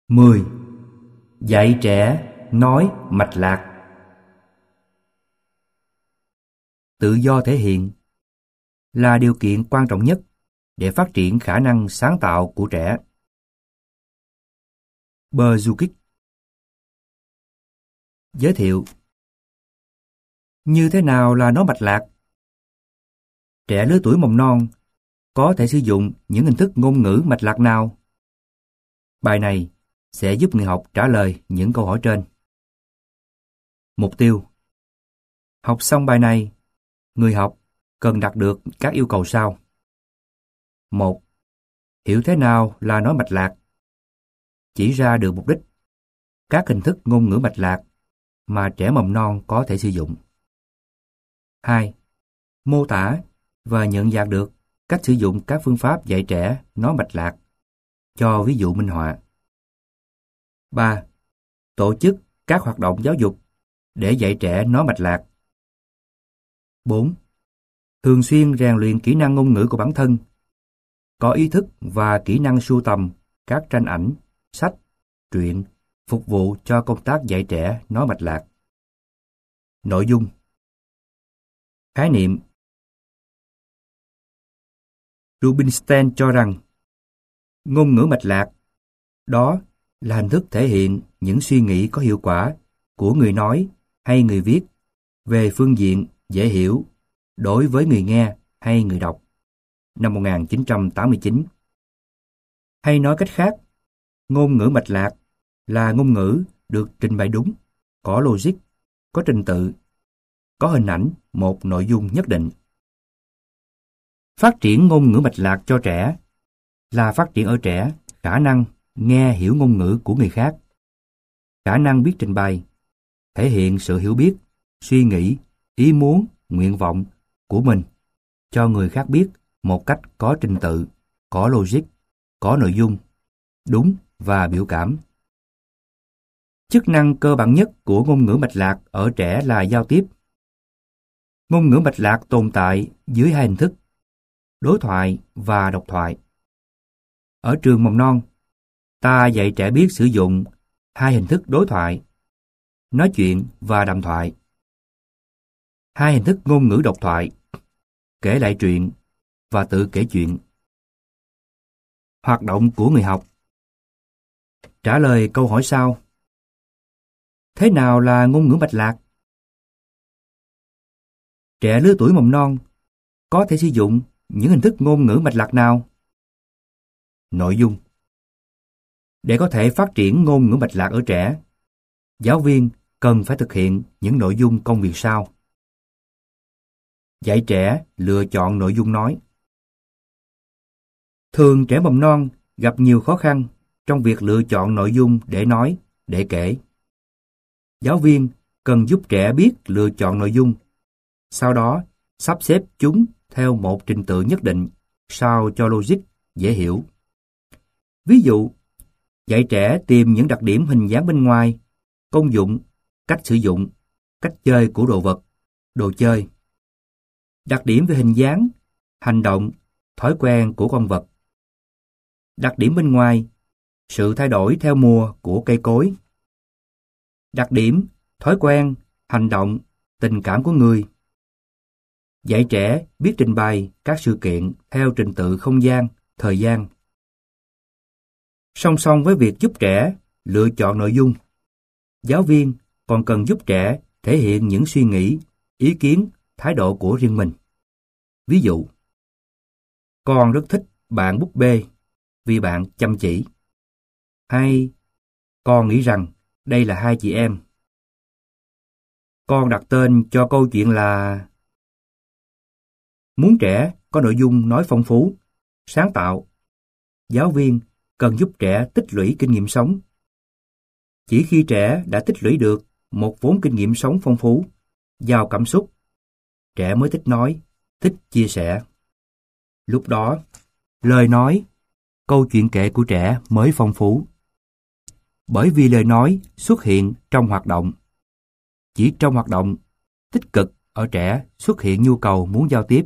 10. Dạy trẻ nói mạch lạc. Tự do thể hiện là điều kiện quan trọng nhất để phát triển khả năng sáng tạo của trẻ. Berzukic. Giới thiệu. Như thế nào là nói mạch lạc? Trẻ lứa tuổi mầm non có thể sử dụng những hình thức ngôn ngữ mạch lạc nào? Bài này sẽ giúp người học trả lời những câu hỏi trên. Mục tiêu. Học xong bài này, người học cần đạt được các yêu cầu sau. 1. Hiểu thế nào là nói mạch lạc. Chỉ ra được mục đích, các hình thức ngôn ngữ mạch lạc mà trẻ mầm non có thể sử dụng. 2. Mô tả và nhận dạng được cách sử dụng các phương pháp dạy trẻ nói mạch lạc. Cho ví dụ minh họa. 3. Tổ chức các hoạt động giáo dục để dạy trẻ nói mạch lạc. 4. Thường xuyên rèn luyện kỹ năng ngôn ngữ của bản thân, có ý thức và kỹ năng sưu tầm các tranh ảnh, sách, truyện phục vụ cho công tác dạy trẻ nói mạch lạc. Nội dung. Khái niệm. Rubinstein cho rằng ngôn ngữ mạch lạc đó là hình thức thể hiện những suy nghĩ có hiệu quả của người nói hay người viết về phương diện dễ hiểu đối với người nghe hay người đọc. Năm 1989. Hay nói cách khác, ngôn ngữ mạch lạc là ngôn ngữ được trình bày đúng, có logic, có trình tự, có hình ảnh một nội dung nhất định. Phát triển ngôn ngữ mạch lạc cho trẻ là phát triển ở trẻ khả năng nghe hiểu ngôn ngữ của người khác, khả năng biết trình bày, thể hiện sự hiểu biết, suy nghĩ, ý muốn, nguyện vọng của mình cho người khác biết một cách có trình tự, có logic, có nội dung, đúng và biểu cảm. Chức năng cơ bản nhất của ngôn ngữ mạch lạc ở trẻ là giao tiếp. Ngôn ngữ mạch lạc tồn tại dưới hai hình thức, đối thoại và độc thoại. Ở trường mầm non, ta dạy trẻ biết sử dụng hai hình thức đối thoại, nói chuyện và đàm thoại. Hai hình thức ngôn ngữ độc thoại, kể lại chuyện và tự kể chuyện. Hoạt động của người học. Trả lời câu hỏi sau. Thế nào là ngôn ngữ mạch lạc? Trẻ lứa tuổi mầm non có thể sử dụng những hình thức ngôn ngữ mạch lạc nào? Nội dung. Để có thể phát triển ngôn ngữ mạch lạc ở trẻ, giáo viên cần phải thực hiện những nội dung công việc sau. Dạy trẻ lựa chọn nội dung nói. Thường trẻ mầm non gặp nhiều khó khăn trong việc lựa chọn nội dung để nói, để kể. Giáo viên cần giúp trẻ biết lựa chọn nội dung, sau đó sắp xếp chúng theo một trình tự nhất định sao cho logic, dễ hiểu. Ví dụ, dạy trẻ tìm những đặc điểm hình dáng bên ngoài, công dụng, cách sử dụng, cách chơi của đồ vật, đồ chơi. Đặc điểm về hình dáng, hành động, thói quen của con vật. Đặc điểm bên ngoài, sự thay đổi theo mùa của cây cối. Đặc điểm, thói quen, hành động, tình cảm của người. Dạy trẻ biết trình bày các sự kiện theo trình tự không gian, thời gian. Song song với việc giúp trẻ lựa chọn nội dung, giáo viên còn cần giúp trẻ thể hiện những suy nghĩ, ý kiến, thái độ của riêng mình. Ví dụ, con rất thích bạn búp bê vì bạn chăm chỉ. Hay, con nghĩ rằng đây là hai chị em. Con đặt tên cho câu chuyện là... Muốn trẻ có nội dung nói phong phú, sáng tạo, giáo viên cần giúp trẻ tích lũy kinh nghiệm sống. Chỉ khi trẻ đã tích lũy được một vốn kinh nghiệm sống phong phú, giàu cảm xúc, trẻ mới thích nói, thích chia sẻ. Lúc đó, lời nói, câu chuyện kể của trẻ mới phong phú. Bởi vì lời nói xuất hiện trong hoạt động. Chỉ trong hoạt động, tích cực ở trẻ xuất hiện nhu cầu muốn giao tiếp,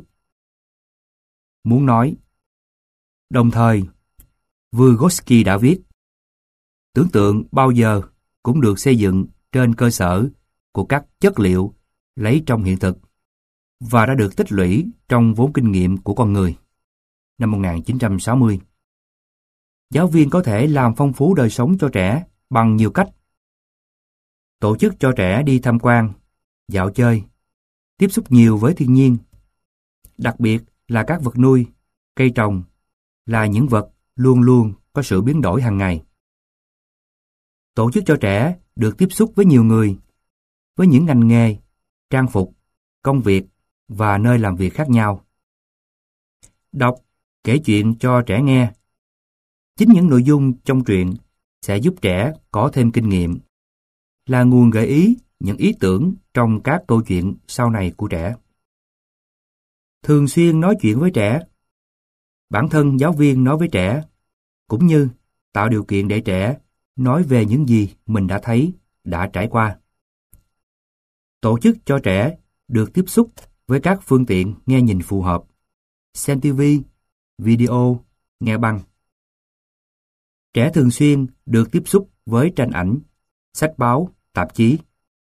muốn nói. Đồng thời, Vygotsky đã viết, Tưởng tượng bao giờ cũng được xây dựng trên cơ sở của các chất liệu lấy trong hiện thực và đã được tích lũy trong vốn kinh nghiệm của con người. Năm 1960, giáo viên có thể làm phong phú đời sống cho trẻ bằng nhiều cách. Tổ chức cho trẻ đi tham quan, dạo chơi, tiếp xúc nhiều với thiên nhiên, đặc biệt là các vật nuôi, cây trồng, là những vật luôn luôn có sự biến đổi hàng ngày. Tổ chức cho trẻ được tiếp xúc với nhiều người, với những ngành nghề, trang phục, công việc và nơi làm việc khác nhau. Đọc, kể chuyện cho trẻ nghe. Chính những nội dung trong truyện sẽ giúp trẻ có thêm kinh nghiệm, là nguồn gợi ý những ý tưởng trong các câu chuyện sau này của trẻ. Thường xuyên nói chuyện với trẻ. Bản thân giáo viên nói với trẻ, cũng như tạo điều kiện để trẻ nói về những gì mình đã thấy, đã trải qua. Tổ chức cho trẻ được tiếp xúc với các phương tiện nghe nhìn phù hợp, xem TV, video, nghe băng. Trẻ thường xuyên được tiếp xúc với tranh ảnh, sách báo, tạp chí.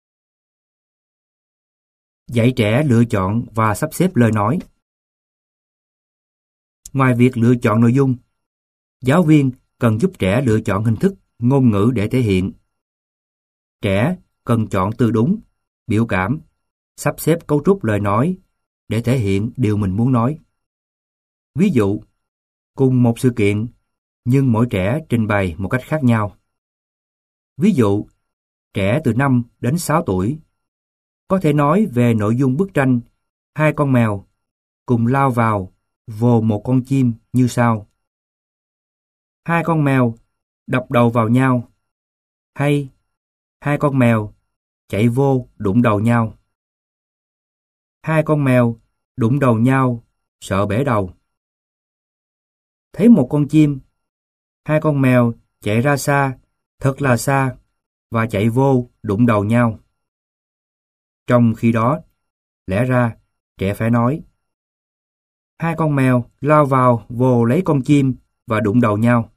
Dạy trẻ lựa chọn và sắp xếp lời nói. Ngoài việc lựa chọn nội dung, giáo viên cần giúp trẻ lựa chọn hình thức ngôn ngữ để thể hiện. Trẻ cần chọn từ đúng, biểu cảm, sắp xếp cấu trúc lời nói để thể hiện điều mình muốn nói. Ví dụ, cùng một sự kiện, nhưng mỗi trẻ trình bày một cách khác nhau. Ví dụ, trẻ từ 5 đến 6 tuổi có thể nói về nội dung bức tranh hai con mèo cùng lao vào vồ một con chim như sau: hai con mèo đập đầu vào nhau, hay hai con mèo chạy vô đụng đầu nhau. Hai con mèo đụng đầu nhau, sợ bể đầu. Thấy một con chim, hai con mèo chạy ra xa, thật là xa, và chạy vô đụng đầu nhau. Trong khi đó, lẽ ra trẻ phải nói: hai con mèo lao vào vồ lấy con chim và đụng đầu nhau.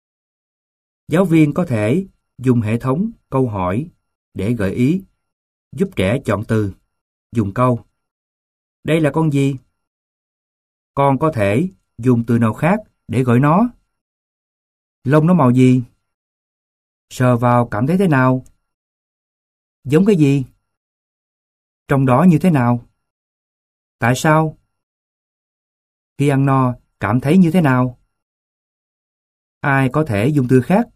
Giáo viên có thể dùng hệ thống câu hỏi để gợi ý, giúp trẻ chọn từ, dùng câu: đây là con gì? Con có thể dùng từ nào khác để gọi nó? Lông nó màu gì? Sờ vào cảm thấy thế nào? Giống cái gì? Trong đó như thế nào? Tại sao? Khi ăn no, cảm thấy như thế nào? Ai có thể dùng từ khác?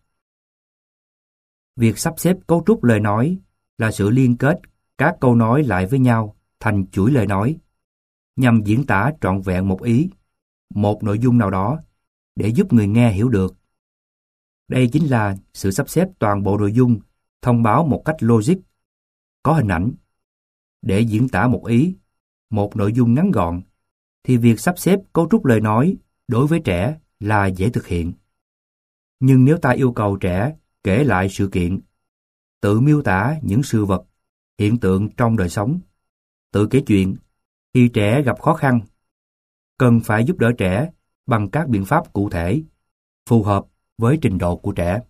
Việc sắp xếp cấu trúc lời nói là sự liên kết các câu nói lại với nhau thành chuỗi lời nói, nhằm diễn tả trọn vẹn một ý, một nội dung nào đó, để giúp người nghe hiểu được. Đây chính là sự sắp xếp toàn bộ nội dung, thông báo một cách logic, có hình ảnh. Để diễn tả một ý, một nội dung ngắn gọn, thì việc sắp xếp cấu trúc lời nói đối với trẻ là dễ thực hiện. Nhưng nếu ta yêu cầu trẻ kể lại sự kiện, tự miêu tả những sự vật, hiện tượng trong đời sống, tự kể chuyện, thì trẻ gặp khó khăn. Cần phải giúp đỡ trẻ bằng các biện pháp cụ thể, phù hợp với trình độ của trẻ.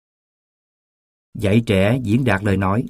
Dạy trẻ diễn đạt lời nói.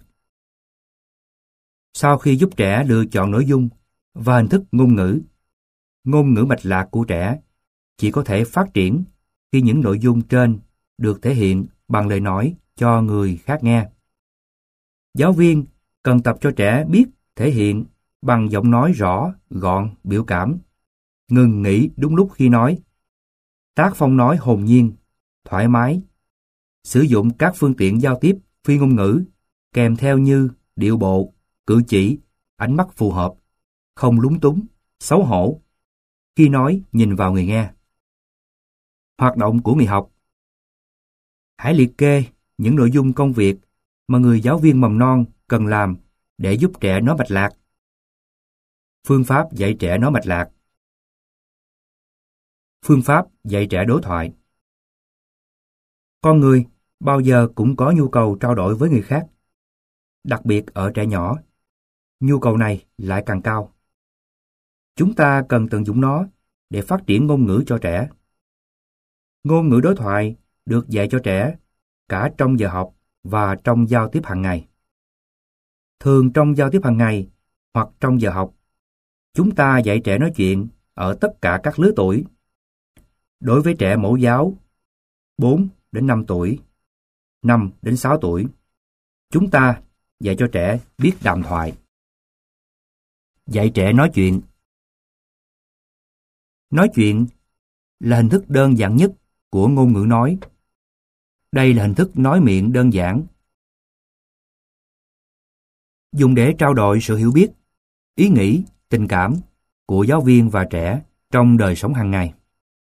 Sau khi giúp trẻ lựa chọn nội dung và hình thức ngôn ngữ mạch lạc của trẻ chỉ có thể phát triển khi những nội dung trên được thể hiện bằng lời nói cho người khác nghe. Giáo viên cần tập cho trẻ biết thể hiện bằng giọng nói rõ, gọn, biểu cảm, ngừng nghỉ đúng lúc khi nói, tác phong nói hồn nhiên, thoải mái, sử dụng các phương tiện giao tiếp phi ngôn ngữ kèm theo như điệu bộ, cử chỉ, ánh mắt phù hợp, không lúng túng, xấu hổ khi nói nhìn vào người nghe. Hoạt động của người học. Hãy liệt kê những nội dung công việc mà người giáo viên mầm non cần làm để giúp trẻ nói mạch lạc. Phương pháp dạy trẻ nói mạch lạc. Phương pháp dạy trẻ đối thoại. Con người bao giờ cũng có nhu cầu trao đổi với người khác. Đặc biệt ở trẻ nhỏ, nhu cầu này lại càng cao. Chúng ta cần tận dụng nó để phát triển ngôn ngữ cho trẻ. Ngôn ngữ đối thoại được dạy cho trẻ cả trong giờ học và trong giao tiếp hàng ngày. Thường trong giao tiếp hàng ngày hoặc trong giờ học, chúng ta dạy trẻ nói chuyện ở tất cả các lứa tuổi. Đối với trẻ mẫu giáo 4 đến 5 tuổi, 5 đến 6 tuổi, chúng ta dạy cho trẻ biết đàm thoại. Dạy trẻ nói chuyện. Nói chuyện là hình thức đơn giản nhất của ngôn ngữ nói. Đây là hình thức nói miệng đơn giản, dùng để trao đổi sự hiểu biết, ý nghĩ, tình cảm của giáo viên và trẻ trong đời sống hàng ngày.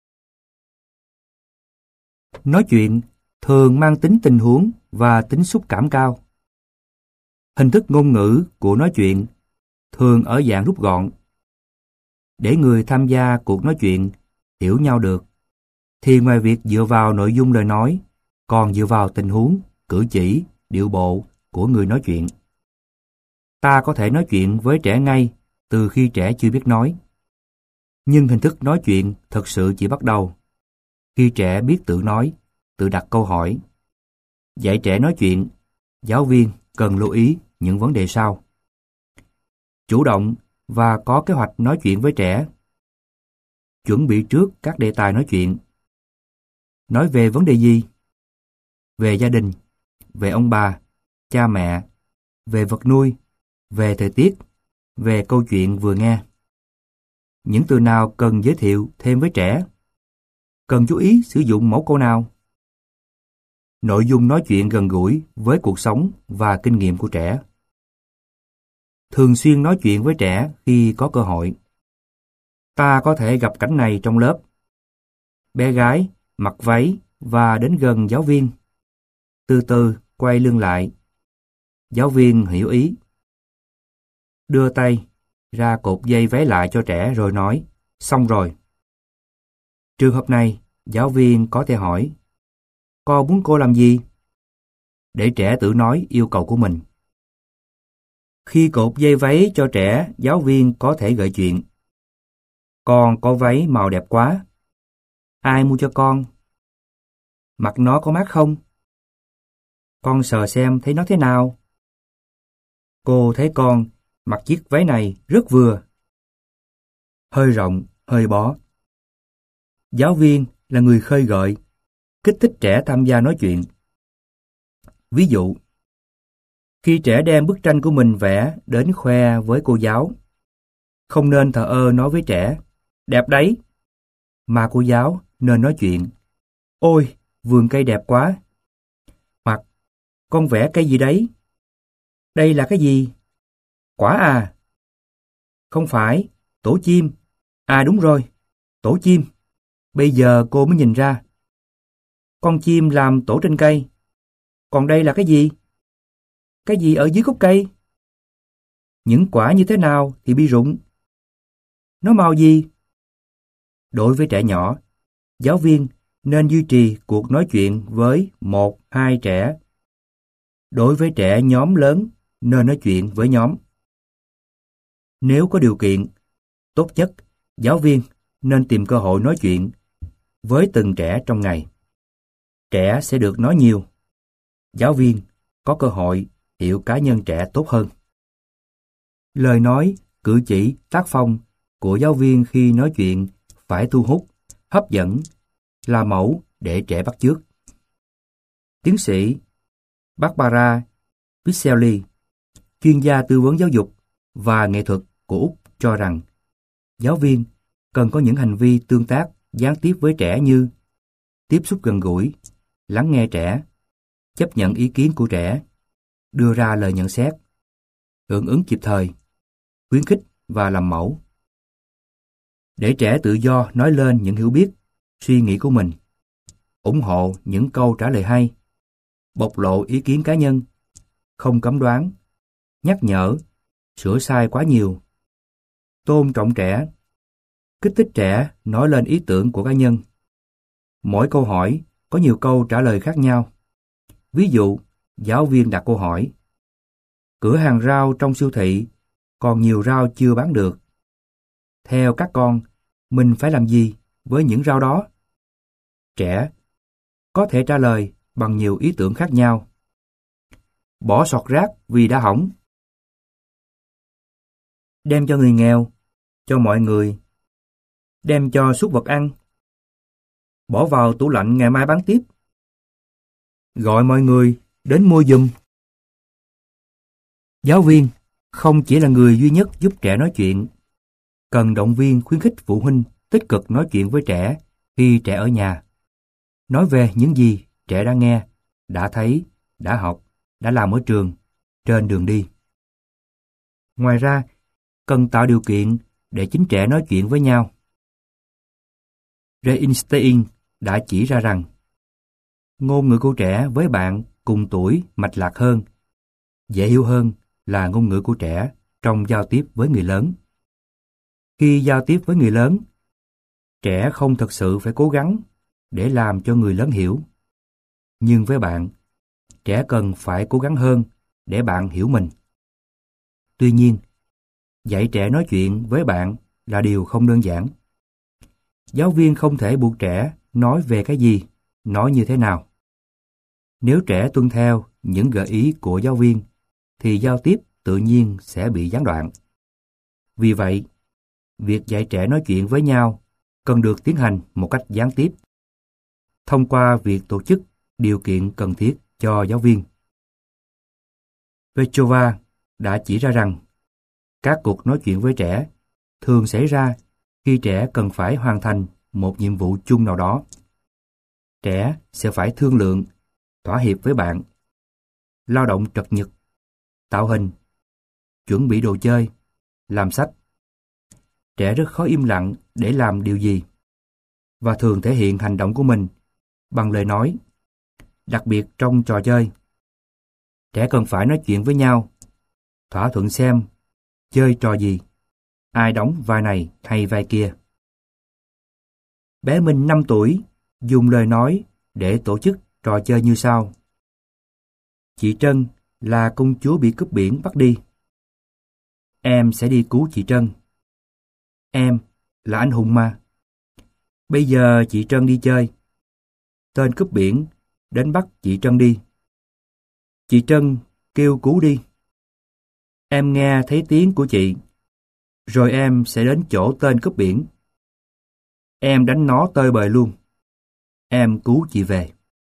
Nói chuyện thường mang tính tình huống và tính xúc cảm cao. Hình thức ngôn ngữ của nói chuyện thường ở dạng rút gọn. Để người tham gia cuộc nói chuyện hiểu nhau được, thì ngoài việc dựa vào nội dung lời nói, còn dựa vào tình huống, cử chỉ, điệu bộ của người nói chuyện. Ta có thể nói chuyện với trẻ ngay từ khi trẻ chưa biết nói. Nhưng hình thức nói chuyện thật sự chỉ bắt đầu khi trẻ biết tự nói, tự đặt câu hỏi. Dạy trẻ nói chuyện, giáo viên cần lưu ý những vấn đề sau. Chủ động và có kế hoạch nói chuyện với trẻ. Chuẩn bị trước các đề tài nói chuyện. Nói về vấn đề gì? Về gia đình, về ông bà, cha mẹ, về vật nuôi, về thời tiết, về câu chuyện vừa nghe. Những từ nào cần giới thiệu thêm với trẻ? Cần chú ý sử dụng mẫu câu nào? Nội dung nói chuyện gần gũi với cuộc sống và kinh nghiệm của trẻ. Thường xuyên nói chuyện với trẻ khi có cơ hội. Ta có thể gặp cảnh này trong lớp. Bé gái mặc váy và đến gần giáo viên. Từ từ quay lưng lại. Giáo viên hiểu ý. Đưa tay ra cột dây váy lại cho trẻ rồi nói, xong rồi. Trường hợp này, giáo viên có thể hỏi, con muốn cô làm gì? Để trẻ tự nói yêu cầu của mình. Khi cột dây váy cho trẻ, giáo viên có thể gợi chuyện. Con có váy màu đẹp quá. Ai mua cho con? Mặc nó có mát không? Con sờ xem thấy nó thế nào? Cô thấy con mặc chiếc váy này rất vừa. Hơi rộng, hơi bó. Giáo viên là người khơi gợi, kích thích trẻ tham gia nói chuyện. Ví dụ, khi trẻ đem bức tranh của mình vẽ đến khoe với cô giáo, không nên thờ ơ nói với trẻ, đẹp đấy, mà cô giáo nên nói chuyện, ôi, vườn cây đẹp quá. Hoặc, con vẽ cây gì đấy? Đây là cái gì? Quả à? Không phải, tổ chim. À đúng rồi, tổ chim. Bây giờ cô mới nhìn ra. Con chim làm tổ trên cây. Còn đây là cái gì? Cái gì ở dưới gốc cây? Những quả như thế nào thì bị rụng? Nó màu gì? Đối với trẻ nhỏ, giáo viên nên duy trì cuộc nói chuyện với 1-2 trẻ. Đối với trẻ nhóm lớn, nên nói chuyện với nhóm. Nếu có điều kiện, tốt nhất, giáo viên nên tìm cơ hội nói chuyện với từng trẻ trong ngày. Trẻ sẽ được nói nhiều. Giáo viên có cơ hội hiểu cá nhân trẻ tốt hơn. Lời nói, cử chỉ, tác phong của giáo viên khi nói chuyện phải thu hút, hấp dẫn, là mẫu để trẻ bắt chước. Tiến sĩ Barbara Pisselli, chuyên gia tư vấn giáo dục và nghệ thuật của Úc cho rằng giáo viên cần có những hành vi tương tác gián tiếp với trẻ như tiếp xúc gần gũi, lắng nghe trẻ, chấp nhận ý kiến của trẻ, đưa ra lời nhận xét, hưởng ứng kịp thời, khuyến khích và làm mẫu. Để trẻ tự do nói lên những hiểu biết, suy nghĩ của mình, ủng hộ những câu trả lời hay, bộc lộ ý kiến cá nhân, không cấm đoán, nhắc nhở, sửa sai quá nhiều, tôn trọng trẻ, kích thích trẻ nói lên ý tưởng của cá nhân. Mỗi câu hỏi có nhiều câu trả lời khác nhau. Ví dụ, giáo viên đặt câu hỏi, cửa hàng rau trong siêu thị còn nhiều rau chưa bán được. Theo các con, mình phải làm gì với những rau đó? Trẻ có thể trả lời bằng nhiều ý tưởng khác nhau. Bỏ sọt rác vì đã hỏng. Đem cho người nghèo, cho mọi người. Đem cho súc vật ăn. Bỏ vào tủ lạnh ngày mai bán tiếp. Gọi mọi người đến mua giùm. Giáo viên không chỉ là người duy nhất giúp trẻ nói chuyện. Cần động viên khuyến khích phụ huynh tích cực nói chuyện với trẻ khi trẻ ở nhà. Nói về những gì trẻ đã nghe, đã thấy, đã học, đã làm ở trường, trên đường đi. Ngoài ra, cần tạo điều kiện để chính trẻ nói chuyện với nhau. Einstein đã chỉ ra rằng ngôn ngữ của trẻ với bạn cùng tuổi mạch lạc hơn, dễ hiểu hơn là ngôn ngữ của trẻ trong giao tiếp với người lớn. Khi giao tiếp với người lớn, trẻ không thực sự phải cố gắng để làm cho người lớn hiểu. Nhưng với bạn, trẻ cần phải cố gắng hơn để bạn hiểu mình. Tuy nhiên, dạy trẻ nói chuyện với bạn là điều không đơn giản. Giáo viên không thể buộc trẻ nói về cái gì, nói như thế nào. Nếu trẻ tuân theo những gợi ý của giáo viên, thì giao tiếp tự nhiên sẽ bị gián đoạn. Vì vậy, việc dạy trẻ nói chuyện với nhau cần được tiến hành một cách gián tiếp, thông qua việc tổ chức điều kiện cần thiết cho giáo viên. Petrova đã chỉ ra rằng các cuộc nói chuyện với trẻ thường xảy ra khi trẻ cần phải hoàn thành một nhiệm vụ chung nào đó. Trẻ sẽ phải thương lượng, thỏa hiệp với bạn, lao động trật nhật, tạo hình, chuẩn bị đồ chơi, làm sách. Trẻ rất khó im lặng để làm điều gì, và thường thể hiện hành động của mình bằng lời nói, đặc biệt trong trò chơi. Trẻ cần phải nói chuyện với nhau, thỏa thuận xem chơi trò gì, ai đóng vai này hay vai kia. Bé Minh 5 tuổi dùng lời nói để tổ chức trò chơi như sau. Chị Trân là công chúa bị cướp biển bắt đi. Em sẽ đi cứu chị Trân. Em là anh hùng mà. Bây giờ chị Trân đi chơi. Tên cướp biển đến bắt chị Trân đi. Chị Trân kêu cứu đi. Em nghe thấy tiếng của chị, rồi em sẽ đến chỗ tên cướp biển. Em đánh nó tơi bời luôn. Em cứu chị về.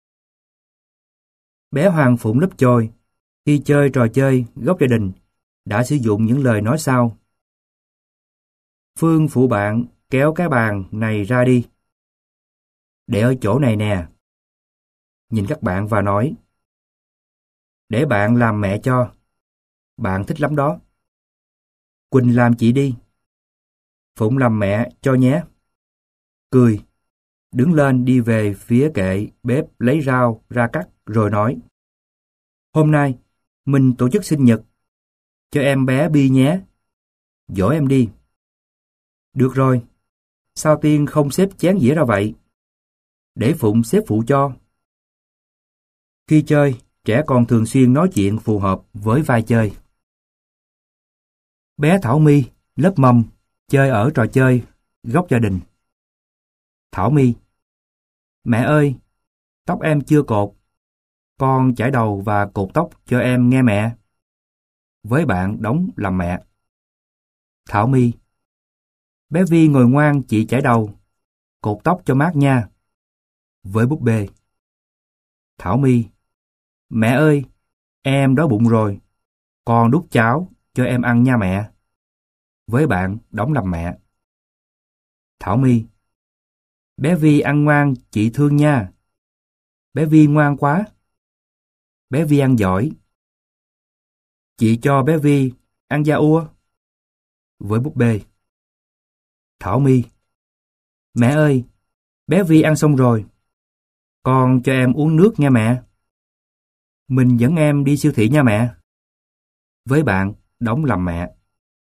Bé Hoàng Phụng lớp chôi, khi chơi trò chơi góc gia đình, đã sử dụng những lời nói sau. Phương phụ bạn kéo cái bàn này ra đi. Để ở chỗ này nè. Nhìn các bạn và nói. Để bạn làm mẹ cho. Bạn thích lắm đó. Quỳnh làm chị đi. Phụng làm mẹ cho nhé. Cười. Đứng lên đi về phía kệ bếp lấy rau ra cắt rồi nói. Hôm nay, mình tổ chức sinh nhật. Cho em bé Bi nhé. Dỗ em đi. Được rồi. Sao Tiên không xếp chén dĩa ra vậy? Để Phụng xếp phụ cho. Khi chơi, trẻ còn thường xuyên nói chuyện phù hợp với vai chơi. Bé Thảo My, lớp mầm, chơi ở trò chơi góc gia đình. Thảo My. Mẹ ơi, tóc em chưa cột. Con chải đầu và cột tóc cho em nghe mẹ. Với bạn đóng làm mẹ. Thảo My. Bé Vi ngồi ngoan chị chải đầu. Cột tóc cho mát nha. Với búp bê. Thảo My. Mẹ ơi, em đói bụng rồi. Con đút cháo cho em ăn nha mẹ. Với bạn đóng làm mẹ. Thảo My. Bé Vi ăn ngoan chị thương nha. Bé Vi ngoan quá. Bé Vi ăn giỏi. Chị cho bé Vi ăn da ua. Với búp bê. Thảo My. Mẹ ơi, bé Vi ăn xong rồi. Con cho em uống nước nha mẹ. Mình dẫn em đi siêu thị nha mẹ. Với bạn đóng làm mẹ.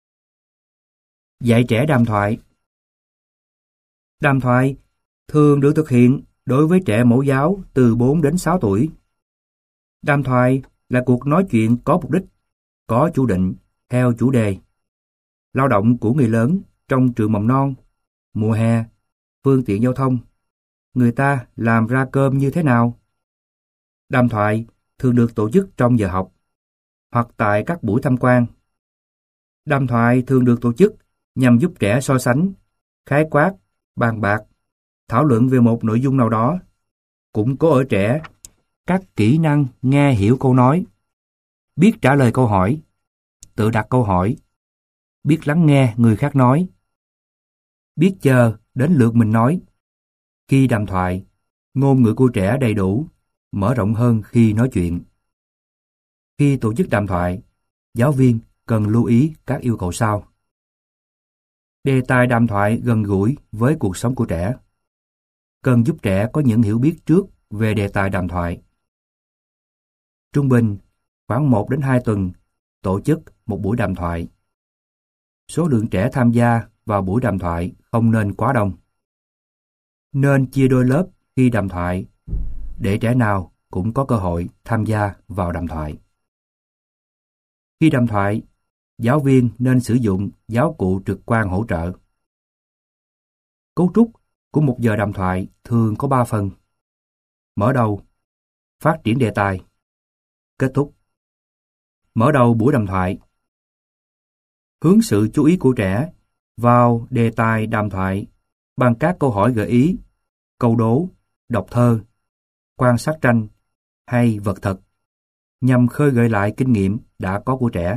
Dạy trẻ đàm thoại. Đàm thoại thường được thực hiện đối với trẻ mẫu giáo từ 4 đến 6 tuổi. Đàm thoại là cuộc nói chuyện có mục đích, có chủ định, theo chủ đề. Lao động của người lớn trong trường mầm non, mùa hè, phương tiện giao thông. Người ta làm ra cơm như thế nào? Đàm thoại thường được tổ chức trong giờ học hoặc tại các buổi tham quan. Đàm thoại thường được tổ chức nhằm giúp trẻ so sánh, khái quát, bàn bạc, thảo luận về một nội dung nào đó, củng cố ở trẻ các kỹ năng nghe hiểu câu nói, biết trả lời câu hỏi, tự đặt câu hỏi, biết lắng nghe người khác nói, biết chờ đến lượt mình nói. Khi đàm thoại, ngôn ngữ của trẻ đầy đủ, mở rộng hơn khi nói chuyện. Khi tổ chức đàm thoại, giáo viên cần lưu ý các yêu cầu sau. Đề tài đàm thoại gần gũi với cuộc sống của trẻ. Cần giúp trẻ có những hiểu biết trước về đề tài đàm thoại. Trung bình, khoảng 1 đến 2 tuần tổ chức một buổi đàm thoại. Số lượng trẻ tham gia vào buổi đàm thoại không nên quá đông. Nên chia đôi lớp khi đàm thoại để trẻ nào cũng có cơ hội tham gia vào đàm thoại. Khi đàm thoại, giáo viên nên sử dụng giáo cụ trực quan hỗ trợ. Cấu trúc của một giờ đàm thoại thường có 3 phần. Mở đầu, phát triển đề tài, kết thúc. Mở đầu buổi đàm thoại. Hướng sự chú ý của trẻ vào đề tài đàm thoại bằng các câu hỏi gợi ý, câu đố, đọc thơ, quan sát tranh hay vật thật, nhằm khơi gợi lại kinh nghiệm đã có của trẻ.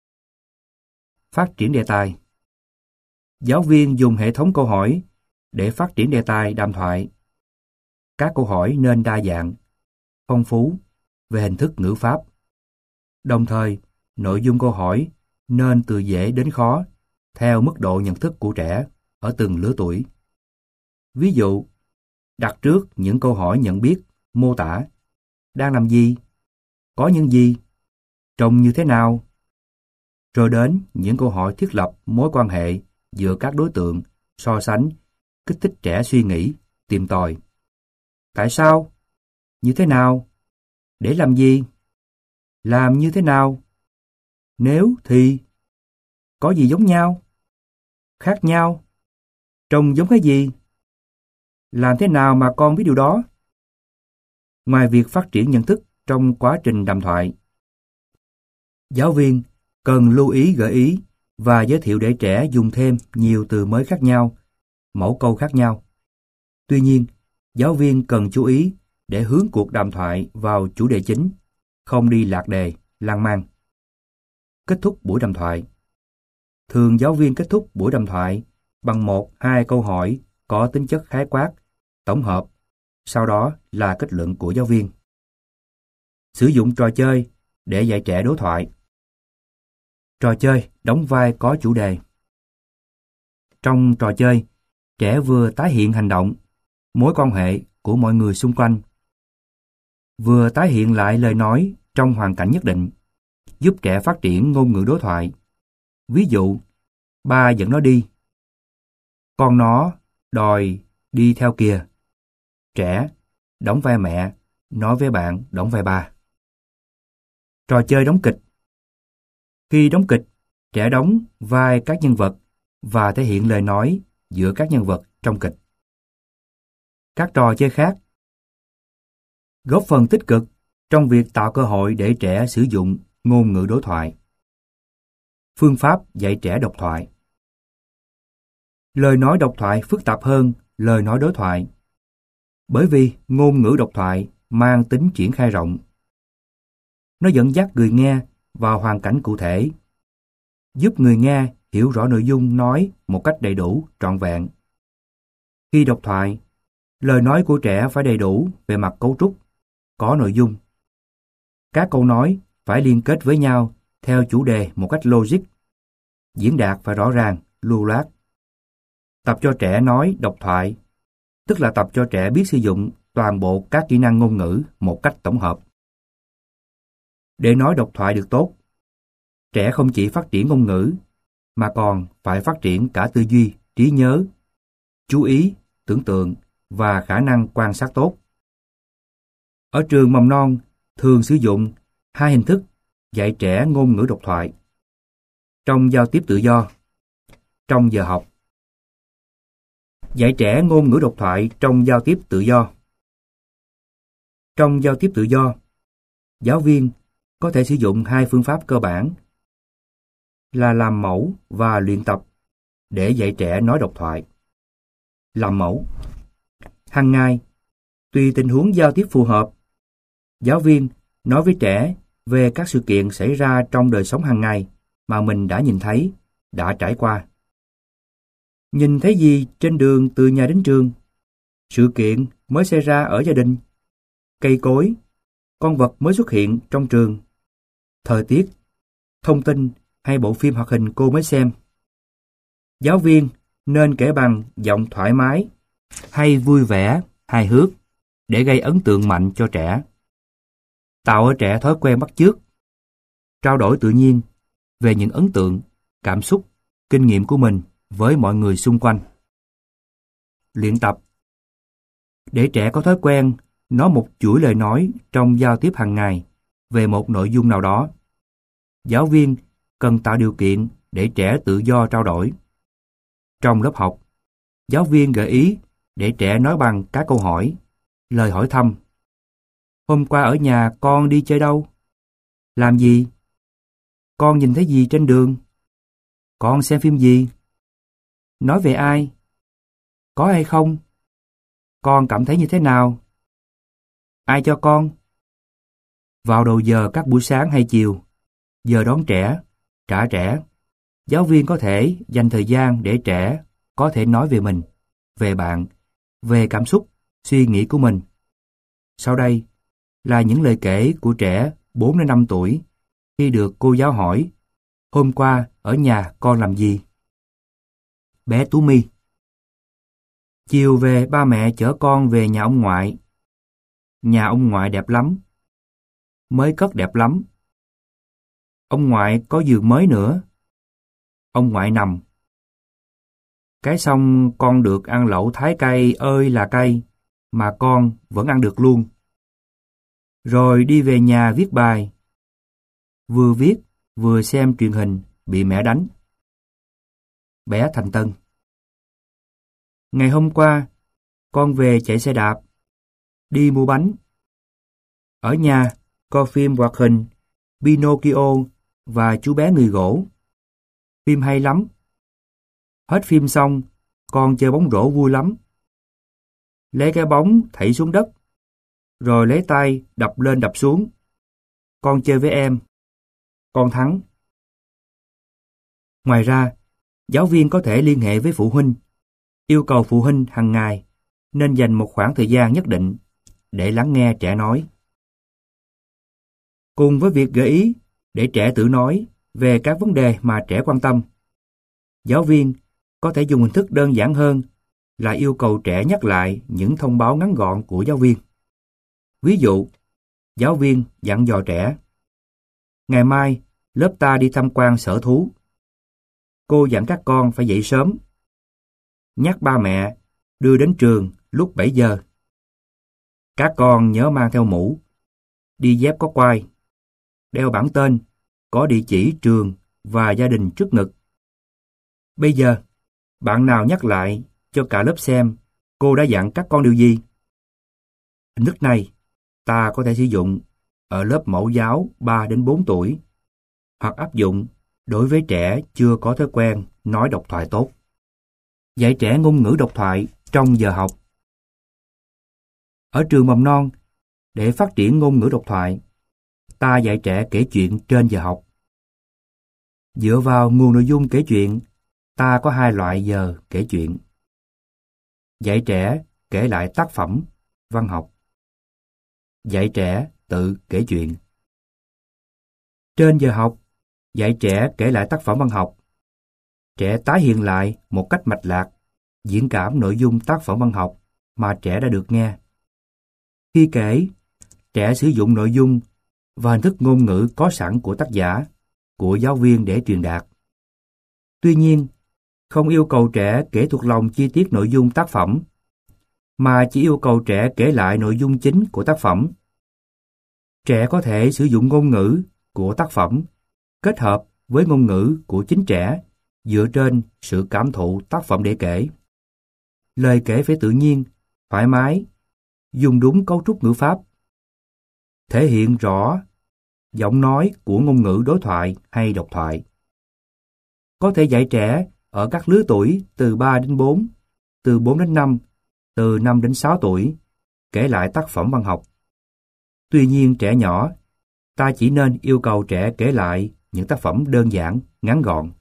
Phát triển đề tài. Giáo viên dùng hệ thống câu hỏi để phát triển đề tài đàm thoại. Các câu hỏi nên đa dạng, phong phú về hình thức ngữ pháp. Đồng thời, nội dung câu hỏi nên từ dễ đến khó theo mức độ nhận thức của trẻ ở từng lứa tuổi. Ví dụ, đặt trước những câu hỏi nhận biết, mô tả, đang làm gì, có những gì, trông như thế nào, rồi đến những câu hỏi thiết lập mối quan hệ giữa các đối tượng, so sánh, kích thích trẻ suy nghĩ, tìm tòi. Tại sao? Như thế nào? Để làm gì? Làm như thế nào? Nếu thì có gì giống nhau? Khác nhau? Trông giống cái gì? Làm thế nào mà con biết điều đó? Ngoài việc phát triển nhận thức trong quá trình đàm thoại, giáo viên cần lưu ý gợi ý và giới thiệu để trẻ dùng thêm nhiều từ mới khác nhau, mẫu câu khác nhau. Tuy nhiên, giáo viên cần chú ý để hướng cuộc đàm thoại vào chủ đề chính, không đi lạc đề, lan man. Kết thúc buổi đàm thoại. Thường giáo viên kết thúc buổi đàm thoại bằng 1-2 câu hỏi có tính chất khái quát, tổng hợp, sau đó là kết luận của giáo viên. Sử dụng trò chơi để dạy trẻ đối thoại. Trò chơi đóng vai có chủ đề. Trong trò chơi, trẻ vừa tái hiện hành động, mối quan hệ của mọi người xung quanh, vừa tái hiện lại lời nói trong hoàn cảnh nhất định, giúp trẻ phát triển ngôn ngữ đối thoại. Ví dụ, ba dẫn nó đi. Con nó đòi đi theo kìa. Trẻ đóng vai mẹ, nói với bạn đóng vai ba. Trò chơi đóng kịch. Khi đóng kịch, trẻ đóng vai các nhân vật và thể hiện lời nói giữa các nhân vật trong kịch. Các trò chơi khác góp phần tích cực trong việc tạo cơ hội để trẻ sử dụng ngôn ngữ đối thoại. Phương pháp dạy trẻ độc thoại. Lời nói độc thoại phức tạp hơn lời nói đối thoại, bởi vì ngôn ngữ độc thoại mang tính triển khai rộng. Nó dẫn dắt người nghe vào hoàn cảnh cụ thể, giúp người nghe hiểu rõ nội dung nói một cách đầy đủ, trọn vẹn. Khi độc thoại, lời nói của trẻ phải đầy đủ về mặt cấu trúc, có nội dung. Các câu nói phải liên kết với nhau theo chủ đề một cách logic, diễn đạt phải rõ ràng, lưu loát. Tập cho trẻ nói độc thoại, tức là tập cho trẻ biết sử dụng toàn bộ các kỹ năng ngôn ngữ một cách tổng hợp. Để nói độc thoại được tốt, trẻ không chỉ phát triển ngôn ngữ, mà còn phải phát triển cả tư duy, trí nhớ, chú ý, tưởng tượng và khả năng quan sát tốt. Ở trường mầm non, thường sử dụng 2 hình thức dạy trẻ ngôn ngữ độc thoại. Trong giao tiếp tự do, trong giờ học. Dạy trẻ ngôn ngữ độc thoại trong giao tiếp tự do. Trong giao tiếp tự do, Giáo viên có thể sử dụng hai phương pháp cơ bản là làm mẫu và luyện tập để dạy trẻ nói độc thoại. Làm mẫu. Hàng ngày, tùy tình huống giao tiếp phù hợp, giáo viên nói với trẻ về các sự kiện xảy ra trong đời sống hàng ngày mà mình đã nhìn thấy, đã trải qua. Nhìn thấy gì trên đường từ nhà đến trường? Sự kiện mới xảy ra ở gia đình, cây cối, con vật mới xuất hiện trong trường, thời tiết, thông tin hay bộ phim hoạt hình cô mới xem. Giáo viên nên kể bằng giọng thoải mái hay vui vẻ, hài hước để gây ấn tượng mạnh cho trẻ. Tạo ở trẻ thói quen bắt chước, trao đổi tự nhiên về những ấn tượng, cảm xúc, kinh nghiệm của mình với mọi người xung quanh. Luyện tập. Để trẻ có thói quen nói một chuỗi lời nói trong giao tiếp hàng ngày về một nội dung nào đó, giáo viên cần tạo điều kiện để trẻ tự do trao đổi. Trong lớp học, giáo viên gợi ý để trẻ nói bằng các câu hỏi, lời hỏi thăm. Hôm qua ở nhà con đi chơi đâu? Làm gì? Con nhìn thấy gì trên đường? Con xem phim gì? Nói về ai? Có hay không? Con cảm thấy như thế nào? Ai cho con? Vào đầu giờ các buổi sáng hay chiều, giờ đón trẻ, trả trẻ, giáo viên có thể dành thời gian để trẻ có thể nói về mình, về bạn, về cảm xúc, suy nghĩ của mình. Sau đây là những lời kể của trẻ 4 đến 5 tuổi khi được cô giáo hỏi: hôm qua ở nhà con làm gì? Bé Tú My: chiều về ba mẹ chở con về nhà ông ngoại. Nhà ông ngoại đẹp lắm. Mới cất đẹp lắm. Ông ngoại có giường mới nữa. Ông ngoại nằm. Cái xong con được ăn lẩu thái cay ơi là cay, mà con vẫn ăn được luôn. Rồi đi về nhà viết bài. Vừa viết, vừa xem truyền hình, bị mẹ đánh. Bé Thành Tân: ngày hôm qua, con về chạy xe đạp, đi mua bánh. Ở nhà, coi phim hoạt hình Pinocchio và chú bé người gỗ. Phim hay lắm. Hết phim xong, con chơi bóng rổ vui lắm. Lấy cái bóng thảy xuống đất, rồi lấy tay đập lên đập xuống. Con chơi với em. Con thắng. Ngoài ra, giáo viên có thể liên hệ với phụ huynh, yêu cầu phụ huynh hàng ngày nên dành một khoảng thời gian nhất định để lắng nghe trẻ nói. Cùng với việc gợi ý để trẻ tự nói về các vấn đề mà trẻ quan tâm, giáo viên có thể dùng hình thức đơn giản hơn là yêu cầu trẻ nhắc lại những thông báo ngắn gọn của giáo viên. Ví dụ, giáo viên dặn dò trẻ: ngày mai, lớp ta đi tham quan sở thú. Cô dặn các con phải dậy sớm. Nhắc ba mẹ đưa đến trường lúc 7 giờ. Các con nhớ mang theo mũ, đi dép có quai, đeo bảng tên, có địa chỉ trường và gia đình trước ngực. Bây giờ, bạn nào nhắc lại cho cả lớp xem cô đã dặn các con điều gì? Hình thức này ta có thể sử dụng ở lớp mẫu giáo 3 đến 4 tuổi hoặc áp dụng đối với trẻ chưa có thói quen nói độc thoại tốt. Dạy trẻ ngôn ngữ độc thoại trong giờ học. Ở trường mầm non, để phát triển ngôn ngữ độc thoại, ta dạy trẻ kể chuyện trên giờ học. Dựa vào nguồn nội dung kể chuyện, ta có 2 loại giờ kể chuyện. Dạy trẻ kể lại tác phẩm văn học. Dạy trẻ tự kể chuyện. Trên giờ học, dạy trẻ kể lại tác phẩm văn học. Trẻ tái hiện lại một cách mạch lạc, diễn cảm nội dung tác phẩm văn học mà trẻ đã được nghe. Khi kể, trẻ sử dụng nội dung và hình thức ngôn ngữ có sẵn của tác giả, của giáo viên để truyền đạt. Tuy nhiên, không yêu cầu trẻ kể thuộc lòng chi tiết nội dung tác phẩm, mà chỉ yêu cầu trẻ kể lại nội dung chính của tác phẩm. Trẻ có thể sử dụng ngôn ngữ của tác phẩm kết hợp với ngôn ngữ của chính trẻ dựa trên sự cảm thụ tác phẩm để kể. Lời kể phải tự nhiên, thoải mái, dùng đúng cấu trúc ngữ pháp, thể hiện rõ giọng nói của ngôn ngữ đối thoại hay độc thoại. Có thể dạy trẻ ở các lứa tuổi từ 3 đến 4, từ 4 đến 5, từ 5 đến 6 tuổi, kể lại tác phẩm văn học. Tuy nhiên trẻ nhỏ, ta chỉ nên yêu cầu trẻ kể lại những tác phẩm đơn giản, ngắn gọn.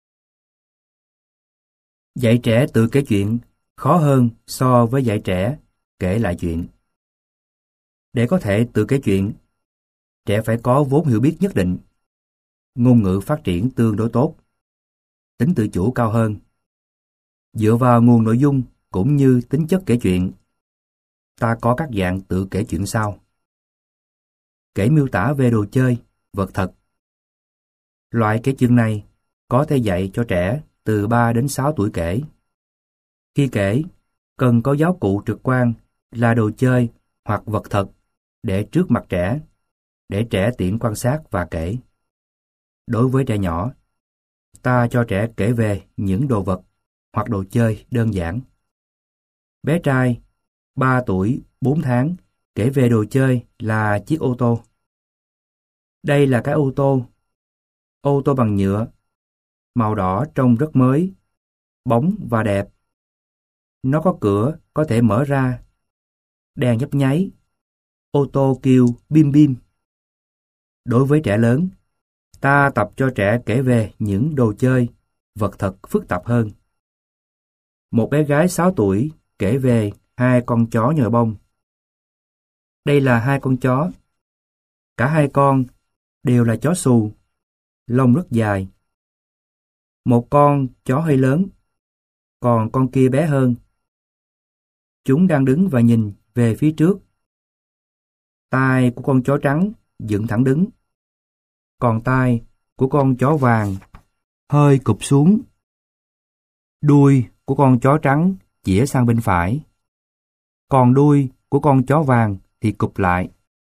Dạy trẻ tự kể chuyện khó hơn so với dạy trẻ kể lại chuyện. Để có thể tự kể chuyện, trẻ phải có vốn hiểu biết nhất định, ngôn ngữ phát triển tương đối tốt, tính tự chủ cao hơn. Dựa vào nguồn nội dung cũng như tính chất kể chuyện, ta có các dạng tự kể chuyện sau. Kể miêu tả về đồ chơi, vật thật. Loại kể chuyện này có thể dạy cho trẻ từ 3 đến 6 tuổi kể. Khi kể, cần có giáo cụ trực quan là đồ chơi hoặc vật thật để trước mặt trẻ, để trẻ tiện quan sát và kể. Đối với trẻ nhỏ, ta cho trẻ kể về những đồ vật hoặc đồ chơi đơn giản. Bé trai 3 tuổi 4 tháng kể về đồ chơi là chiếc ô tô. Đây là cái ô tô bằng nhựa, màu đỏ trông rất mới, bóng và đẹp. Nó có cửa có thể mở ra, đèn nhấp nháy, ô tô kêu bim bim. Đối với trẻ lớn, ta tập cho trẻ kể về những đồ chơi, vật thật phức tạp hơn. Một bé gái 6 tuổi kể về 2 con chó nhồi bông. Đây là 2 con chó. Cả 2 con đều là chó xù, lông rất dài. Một con chó hơi lớn, còn con kia bé hơn. Chúng đang đứng và nhìn về phía trước. Tai của con chó trắng dựng thẳng đứng, còn tai của con chó vàng hơi cụp xuống. Đuôi của con chó trắng chĩa sang bên phải, còn đuôi của con chó vàng thì cụp lại.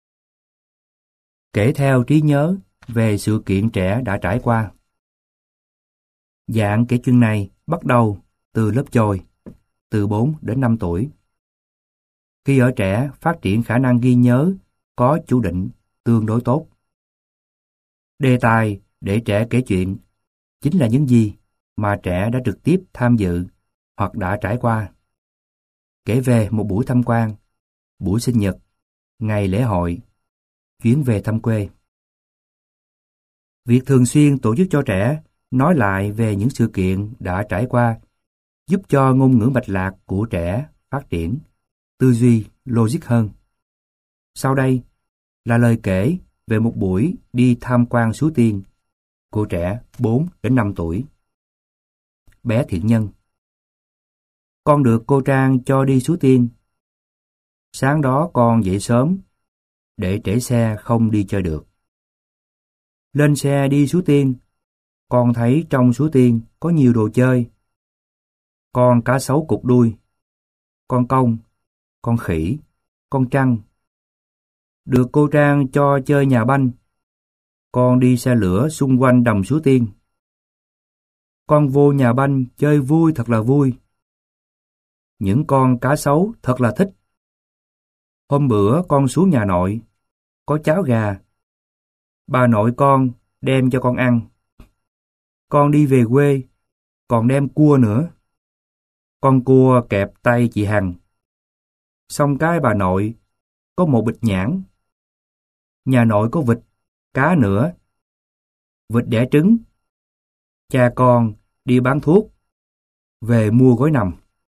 Kể theo trí nhớ về sự kiện trẻ đã trải qua. Dạng kể chuyện này bắt đầu từ lớp chồi, từ 4 đến 5 tuổi. Khi ở trẻ phát triển khả năng ghi nhớ có chủ định tương đối tốt. Đề tài để trẻ kể chuyện chính là những gì mà trẻ đã trực tiếp tham dự hoặc đã trải qua. Kể về một buổi tham quan, buổi sinh nhật, ngày lễ hội, chuyến về thăm quê. Việc thường xuyên tổ chức cho trẻ nói lại về những sự kiện đã trải qua giúp cho ngôn ngữ mạch lạc của trẻ phát triển, tư duy logic hơn. Sau đây là lời kể về một buổi đi tham quan Suối Tiên của trẻ 4 đến 5 tuổi. Bé Thiện Nhân: Con được cô Trang cho đi Suối Tiên. Sáng đó con dậy sớm, để trễ xe không đi chơi được. Lên xe đi Suối Tiên, con thấy trong Suối Tiên có nhiều đồ chơi. Con cá sấu cụt đuôi, con công, con khỉ, con trăng. Được cô Trang cho chơi nhà banh. Con đi xe lửa xung quanh đầm Suối Tiên. Con vô nhà banh chơi vui thật là vui. Những con cá sấu thật là thích. Hôm bữa con xuống nhà nội, có cháo gà. Bà nội con đem cho con ăn. Con đi về quê, còn đem cua nữa. Con cua kẹp tay chị Hằng. Xong cái bà nội có một bịch nhãn. Nhà nội có vịt, cá nữa. Vịt đẻ trứng. Cha con đi bán thuốc, về mua gói nằm.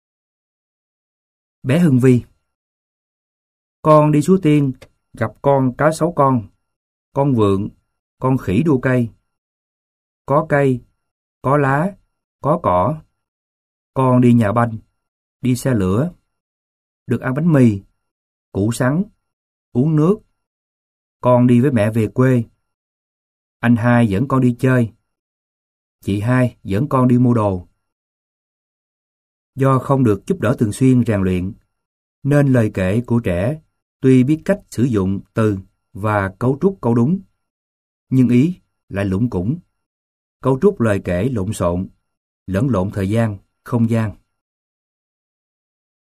Bé Hưng Vi: Con đi Suối Tiên, gặp con cá sấu con vượn, con khỉ đua cây. Có cây, có lá, có cỏ. Con đi nhà banh, đi xe lửa. Được ăn bánh mì, củ sắn, uống nước. Con đi với mẹ về quê. Anh hai dẫn con đi chơi. Chị hai dẫn con đi mua đồ. Do không được giúp đỡ thường xuyên rèn luyện, nên lời kể của trẻ tuy biết cách sử dụng từ và cấu trúc câu đúng, nhưng ý lại lủng củng. Cấu trúc lời kể lộn xộn, lẫn lộn thời gian, không gian.